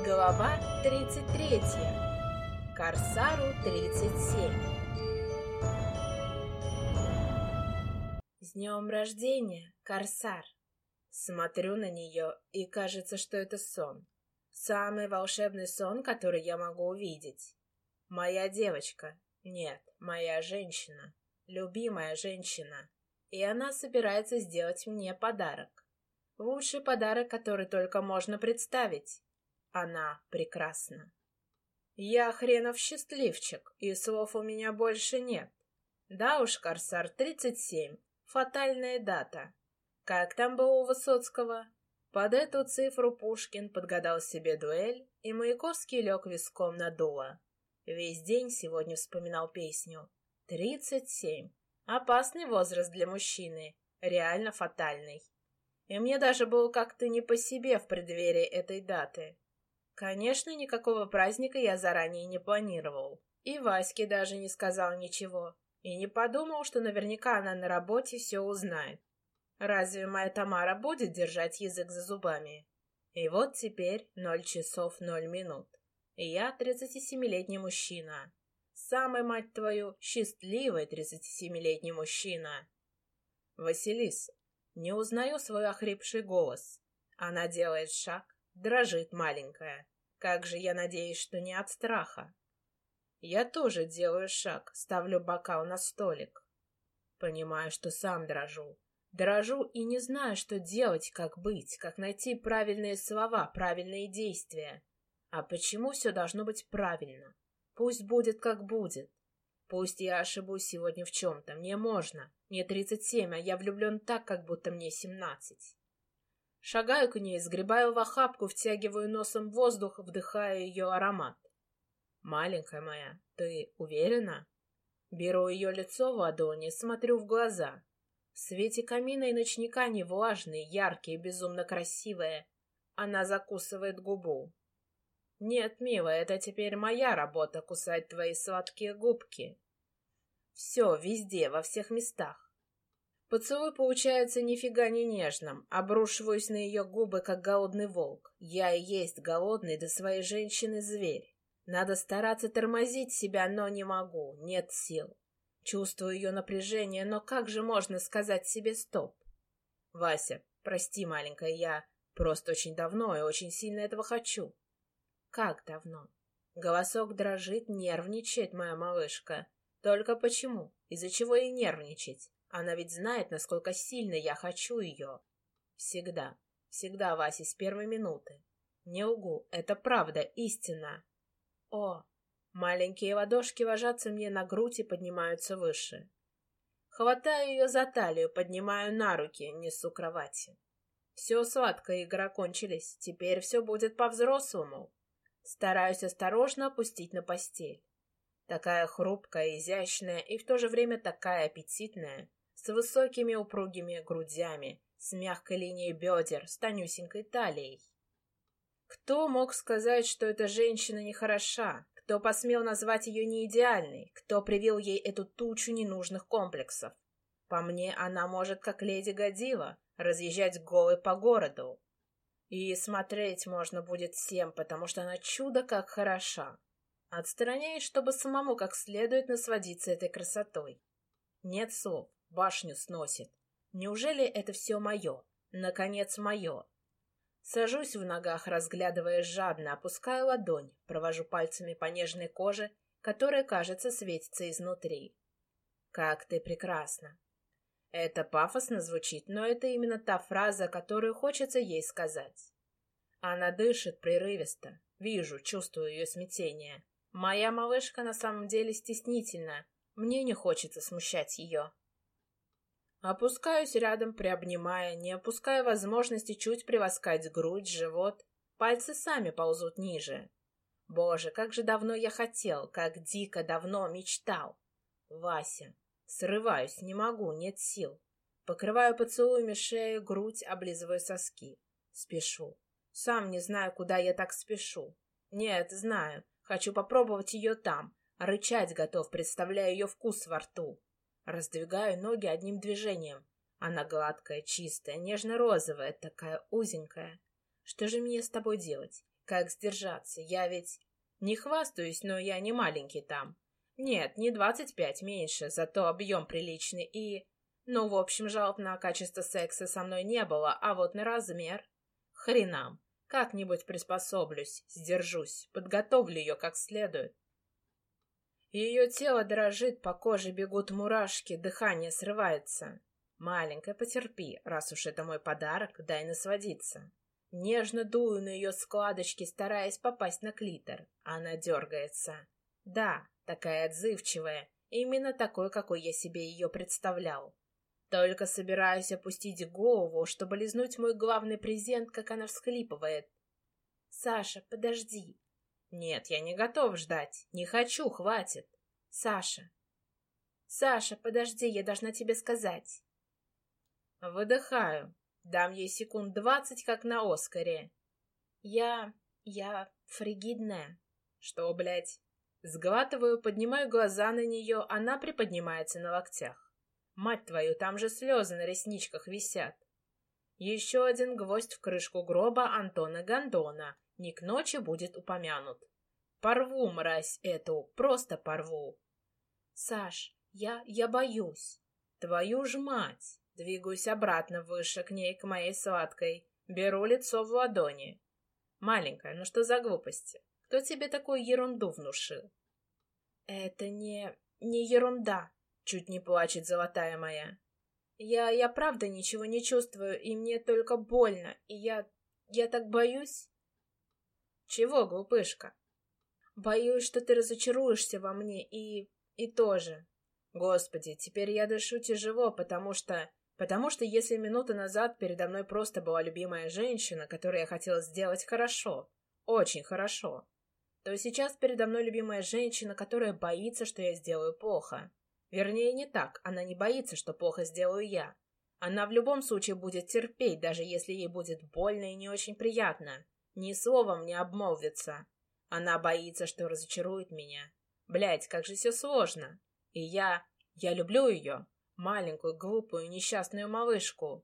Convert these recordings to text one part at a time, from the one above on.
Глава 33. Корсару 37. С днем рождения, Корсар! Смотрю на нее, и кажется, что это сон. Самый волшебный сон, который я могу увидеть. Моя девочка. Нет, моя женщина. Любимая женщина. И она собирается сделать мне подарок. Лучший подарок, который только можно представить. Она прекрасна. Я хренов счастливчик, и слов у меня больше нет. Да уж, Корсар 37. Фатальная дата. Как там было у Высоцкого? Под эту цифру Пушкин подгадал себе дуэль, и Маяковский лег виском на дуло. Весь день сегодня вспоминал песню. 37. Опасный возраст для мужчины. Реально фатальный. И мне даже было как-то не по себе в преддверии этой даты. Конечно, никакого праздника я заранее не планировал. И Ваське даже не сказал ничего. И не подумал, что наверняка она на работе все узнает. Разве моя Тамара будет держать язык за зубами? И вот теперь 0 часов 0 минут. И я 37-летний мужчина. Самый, мать твою, счастливый 37-летний мужчина. Василиса. Не узнаю свой охрипший голос. Она делает шаг. Дрожит маленькая. Как же я надеюсь, что не от страха. Я тоже делаю шаг, ставлю бокал на столик. Понимаю, что сам дрожу. Дрожу и не знаю, что делать, как быть, как найти правильные слова, правильные действия. А почему все должно быть правильно? Пусть будет, как будет. Пусть я ошибусь сегодня в чем-то, мне можно. Мне 37, а я влюблен так, как будто мне 17. Шагаю к ней, сгребаю в охапку, втягиваю носом воздух, вдыхая ее аромат. Маленькая моя, ты уверена? Беру ее лицо в ладони, смотрю в глаза. В свете камина и ночника не влажные, яркие, безумно красивые. Она закусывает губу. Нет, милая, это теперь моя работа — кусать твои сладкие губки. Все, везде, во всех местах. Поцелуй получается нифига не нежным. Обрушиваюсь на ее губы, как голодный волк. Я и есть голодный до своей женщины зверь. Надо стараться тормозить себя, но не могу. Нет сил. Чувствую ее напряжение, но как же можно сказать себе стоп? Вася, прости, маленькая, я просто очень давно и очень сильно этого хочу. Как давно? Голосок дрожит, нервничает моя малышка. Только почему? Из-за чего ей нервничать? Она ведь знает, насколько сильно я хочу ее. Всегда, всегда, Вася, с первой минуты. Не лгу, это правда, истина. О, маленькие ладошки ложатся мне на грудь и поднимаются выше. Хватаю ее за талию, поднимаю на руки, несу к кровати. Все, сладкая игра кончились, теперь все будет по-взрослому. Стараюсь осторожно опустить на постель. Такая хрупкая, изящная и в то же время такая аппетитная, с высокими упругими грудями, с мягкой линией бедер, с тонюсенькой талией. Кто мог сказать, что эта женщина нехороша? Кто посмел назвать ее неидеальной? Кто привил ей эту тучу ненужных комплексов? По мне, она может, как леди Годива, разъезжать голой по городу. И смотреть можно будет всем, потому что она чудо как хороша. Отстраняюсь, чтобы самому как следует насладиться этой красотой. Нет слов, башню сносит. Неужели это все мое? Наконец, мое. Сажусь в ногах, разглядывая жадно, опускаю ладонь, провожу пальцами по нежной коже, которая, кажется, светится изнутри. Как ты прекрасна. Это пафосно звучит, но это именно та фраза, которую хочется ей сказать. Она дышит прерывисто. Вижу, чувствую ее смятение. Моя малышка на самом деле стеснительна. Мне не хочется смущать ее. Опускаюсь рядом, приобнимая, не опуская возможности чуть приваскать грудь, живот. Пальцы сами ползут ниже. Боже, как же давно я хотел, как дико давно мечтал. Вася. Срываюсь, не могу, нет сил. Покрываю поцелуями шею, грудь, облизываю соски. Спешу. Сам не знаю, куда я так спешу. Нет, знаю. Хочу попробовать ее там. Рычать готов, представляя ее вкус во рту. Раздвигаю ноги одним движением. Она гладкая, чистая, нежно-розовая, такая узенькая. Что же мне с тобой делать? Как сдержаться? Я ведь не хвастаюсь, но я не маленький там. Нет, не 25, меньше, зато объем приличный и... Ну, в общем, жалоб на качество секса со мной не было, а вот на размер... Хренам. Как-нибудь приспособлюсь, сдержусь, подготовлю ее как следует. Ее тело дрожит, по коже бегут мурашки, дыхание срывается. Маленькая, потерпи, раз уж это мой подарок, дай насладиться. Нежно дую на ее складочки, стараясь попасть на клитор. Она дергается. Да, такая отзывчивая, именно такой, какой я себе ее представлял. Только собираюсь опустить голову, чтобы лизнуть мой главный презент, как она всхлипывает. «Саша, подожди!» «Нет, я не готов ждать. Не хочу, хватит!» «Саша!» «Саша, подожди, я должна тебе сказать!» Выдыхаю. Дам ей секунд 20, как на Оскаре. Я фригидная. Что, блядь? Сглатываю, поднимаю глаза на нее, она приподнимается на локтях. Мать твою, там же слезы на ресничках висят. Еще один гвоздь в крышку гроба Антона Гондона. Не к ночи будет упомянут. Порву, мразь эту, просто порву. Саш, я боюсь. Твою ж мать. Двигаюсь обратно выше к ней, к моей сладкой. Беру лицо в ладони. Маленькая, ну что за глупости? Кто тебе такую ерунду внушил? Это не ерунда, чуть не плачет золотая моя. Я правда ничего не чувствую, и мне только больно, и я так боюсь. Чего, глупышка? Боюсь, что ты разочаруешься во мне и тоже. Господи, теперь я дышу тяжело, потому что если минуту назад передо мной просто была любимая женщина, которой я хотела сделать хорошо, очень хорошо, то сейчас передо мной любимая женщина, которая боится, что я сделаю плохо. Вернее, не так, она не боится, что плохо сделаю я. Она в любом случае будет терпеть, даже если ей будет больно и не очень приятно. Ни словом не обмолвится. Она боится, что разочарует меня. Блядь, как же все сложно. И я люблю ее. Маленькую, глупую, несчастную малышку.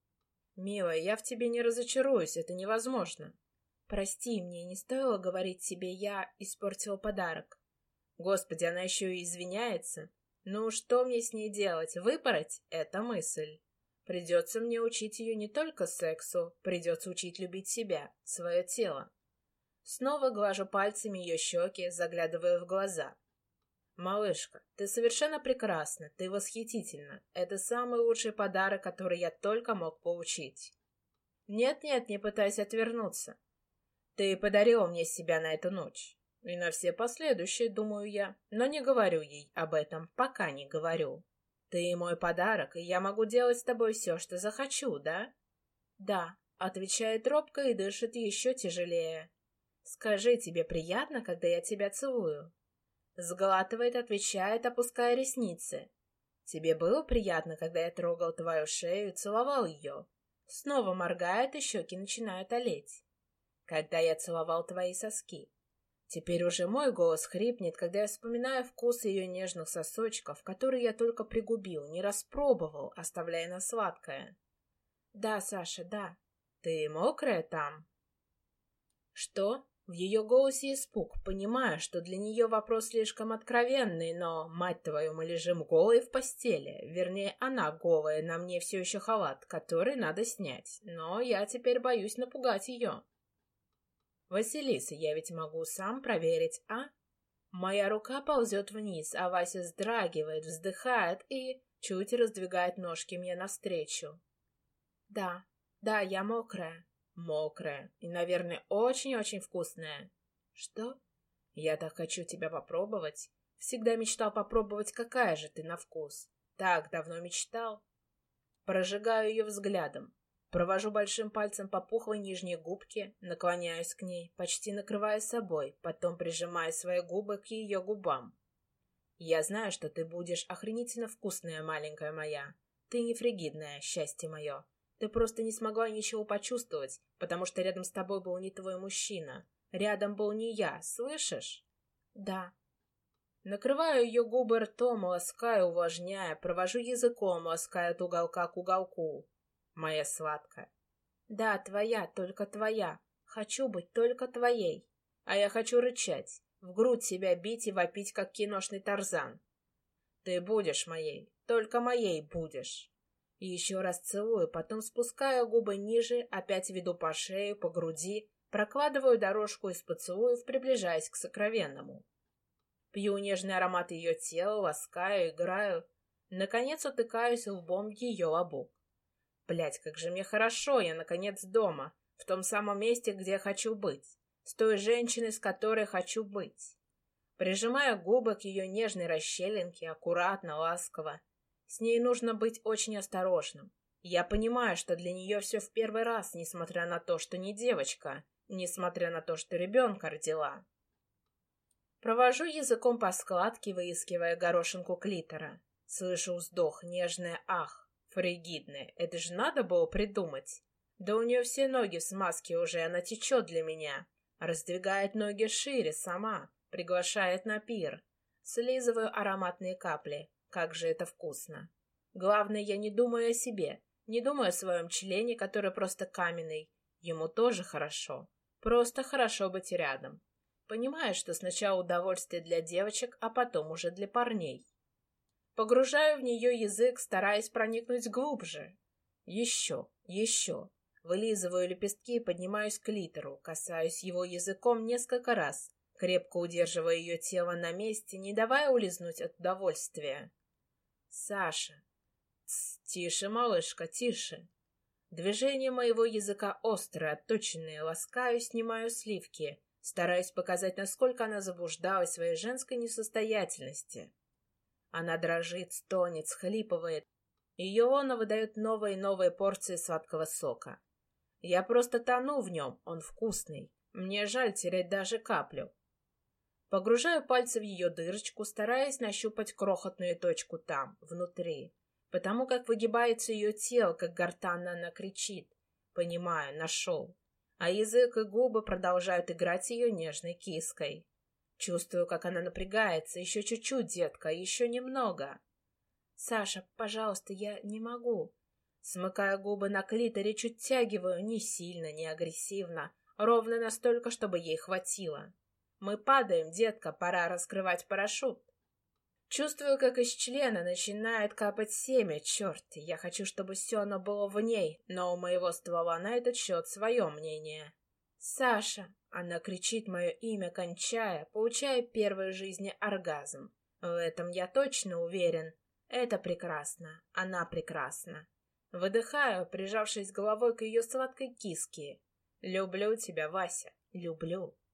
Милая, я в тебе не разочаруюсь, это невозможно. Прости, мне не стоило говорить тебе, я испортила подарок. Господи, она еще и извиняется. Ну, что мне с ней делать? Выпороть? Это мысль. Придется мне учить ее не только сексу, придется учить любить себя, свое тело. Снова глажу пальцами ее щеки, заглядывая в глаза. «Малышка, ты совершенно прекрасна, ты восхитительна. Это самый лучший подарок, который я только мог получить». «Нет-нет, не пытайся отвернуться. Ты подарила мне себя на эту ночь. И на все последующие, думаю я. Но не говорю ей об этом, пока не говорю. Ты мой подарок, и я могу делать с тобой все, что захочу, да?» «Да», — отвечает робко и дышит еще тяжелее. «Скажи, тебе приятно, когда я тебя целую?» Сглатывает, отвечает, опуская ресницы. «Тебе было приятно, когда я трогал твою шею и целовал ее?» Снова моргает, и щеки начинают олеть. «Когда я целовал твои соски?» Теперь уже мой голос хрипнет, когда я вспоминаю вкус ее нежных сосочков, которые я только пригубил, не распробовал, оставляя на сладкое. «Да, Саша, да. Ты мокрая там?» «Что?» В ее голосе испуг, понимая, что для нее вопрос слишком откровенный, но, мать твою, мы лежим голые в постели. Вернее, она голая, на мне все еще халат, который надо снять. Но я теперь боюсь напугать ее. «Василиса, я ведь могу сам проверить, а?» Моя рука ползет вниз, а Вася вздрагивает, вздыхает и чуть раздвигает ножки мне навстречу. «Да, я мокрая». Мокрая и, наверное, очень-очень вкусная. Что? Я так хочу тебя попробовать. Всегда мечтал попробовать, какая же ты на вкус. Так давно мечтал. Прожигаю ее взглядом. Провожу большим пальцем по пухлой нижней губке, наклоняюсь к ней, почти накрывая собой, потом прижимая свои губы к ее губам. Я знаю, что ты будешь охренительно вкусная, маленькая моя. Ты не фригидная, счастье мое. Ты просто не смогла ничего почувствовать, потому что рядом с тобой был не твой мужчина. Рядом был не я, слышишь? Да. Накрываю ее губы ртом, ласкаю, увлажняя, провожу языком, лаская от уголка к уголку. Моя сладкая. Да, твоя, только твоя. Хочу быть только твоей. А я хочу рычать, в грудь себя бить и вопить, как киношный Тарзан. Ты будешь моей, только моей будешь. И еще раз целую, потом спускаю губы ниже, опять веду по шее, по груди, прокладываю дорожку из поцелуев, приближаясь к сокровенному. Пью нежный аромат ее тела, ласкаю, играю. Наконец утыкаюсь лбом в ее лобок. Блядь, как же мне хорошо, я наконец дома, в том самом месте, где хочу быть, с той женщиной, с которой хочу быть. Прижимаю губы к ее нежной расщелинке, аккуратно, ласково. С ней нужно быть очень осторожным. Я понимаю, что для нее все в первый раз, несмотря на то, что не девочка, несмотря на то, что ребенка родила. Провожу языком по складке, выискивая горошинку клитора. Слышу вздох, нежное «ах». Фригидная, это же надо было придумать. Да у нее все ноги в смазке уже, она течет для меня. Раздвигает ноги шире сама, приглашает на пир. Слизываю ароматные капли. Как же это вкусно. Главное, я не думаю о себе, не думаю о своем члене, который просто каменный. Ему тоже хорошо. Просто хорошо быть рядом. Понимаю, что сначала удовольствие для девочек, а потом уже для парней. Погружаю в нее язык, стараясь проникнуть глубже. Еще, еще. Вылизываю лепестки и поднимаюсь к клитору, касаюсь его языком несколько раз, крепко удерживая ее тело на месте, не давая улизнуть от удовольствия. Саша. Тише, малышка, тише. Движения моего языка острые, отточенные, ласкаю, снимаю сливки, стараюсь показать, насколько она заблуждалась в своей женской несостоятельности. Она дрожит, стонет, схлипывает. Ее лона выдает новые и новые порции сладкого сока. Я просто тону в нем, он вкусный. Мне жаль терять даже каплю. Погружаю пальцы в ее дырочку, стараясь нащупать крохотную точку там, внутри. Потому как выгибается ее тело, как гортанно она кричит. Понимаю, нашел. А язык и губы продолжают играть ее нежной киской. Чувствую, как она напрягается. Еще чуть-чуть, детка, еще немного. Саша, пожалуйста, я не могу. Смыкая губы на клиторе, чуть тягиваю, не сильно, не агрессивно, ровно настолько, чтобы ей хватило. Мы падаем, детка, пора раскрывать парашют. Чувствую, как из члена начинает капать семя, черт, я хочу, чтобы все оно было в ней, но у моего ствола на этот счет свое мнение. Саша, она кричит мое имя, кончая, получая первый в жизни оргазм. В этом я точно уверен. Это прекрасно, она прекрасна. Выдыхаю, прижавшись головой к ее сладкой киске. Люблю тебя, Вася, люблю.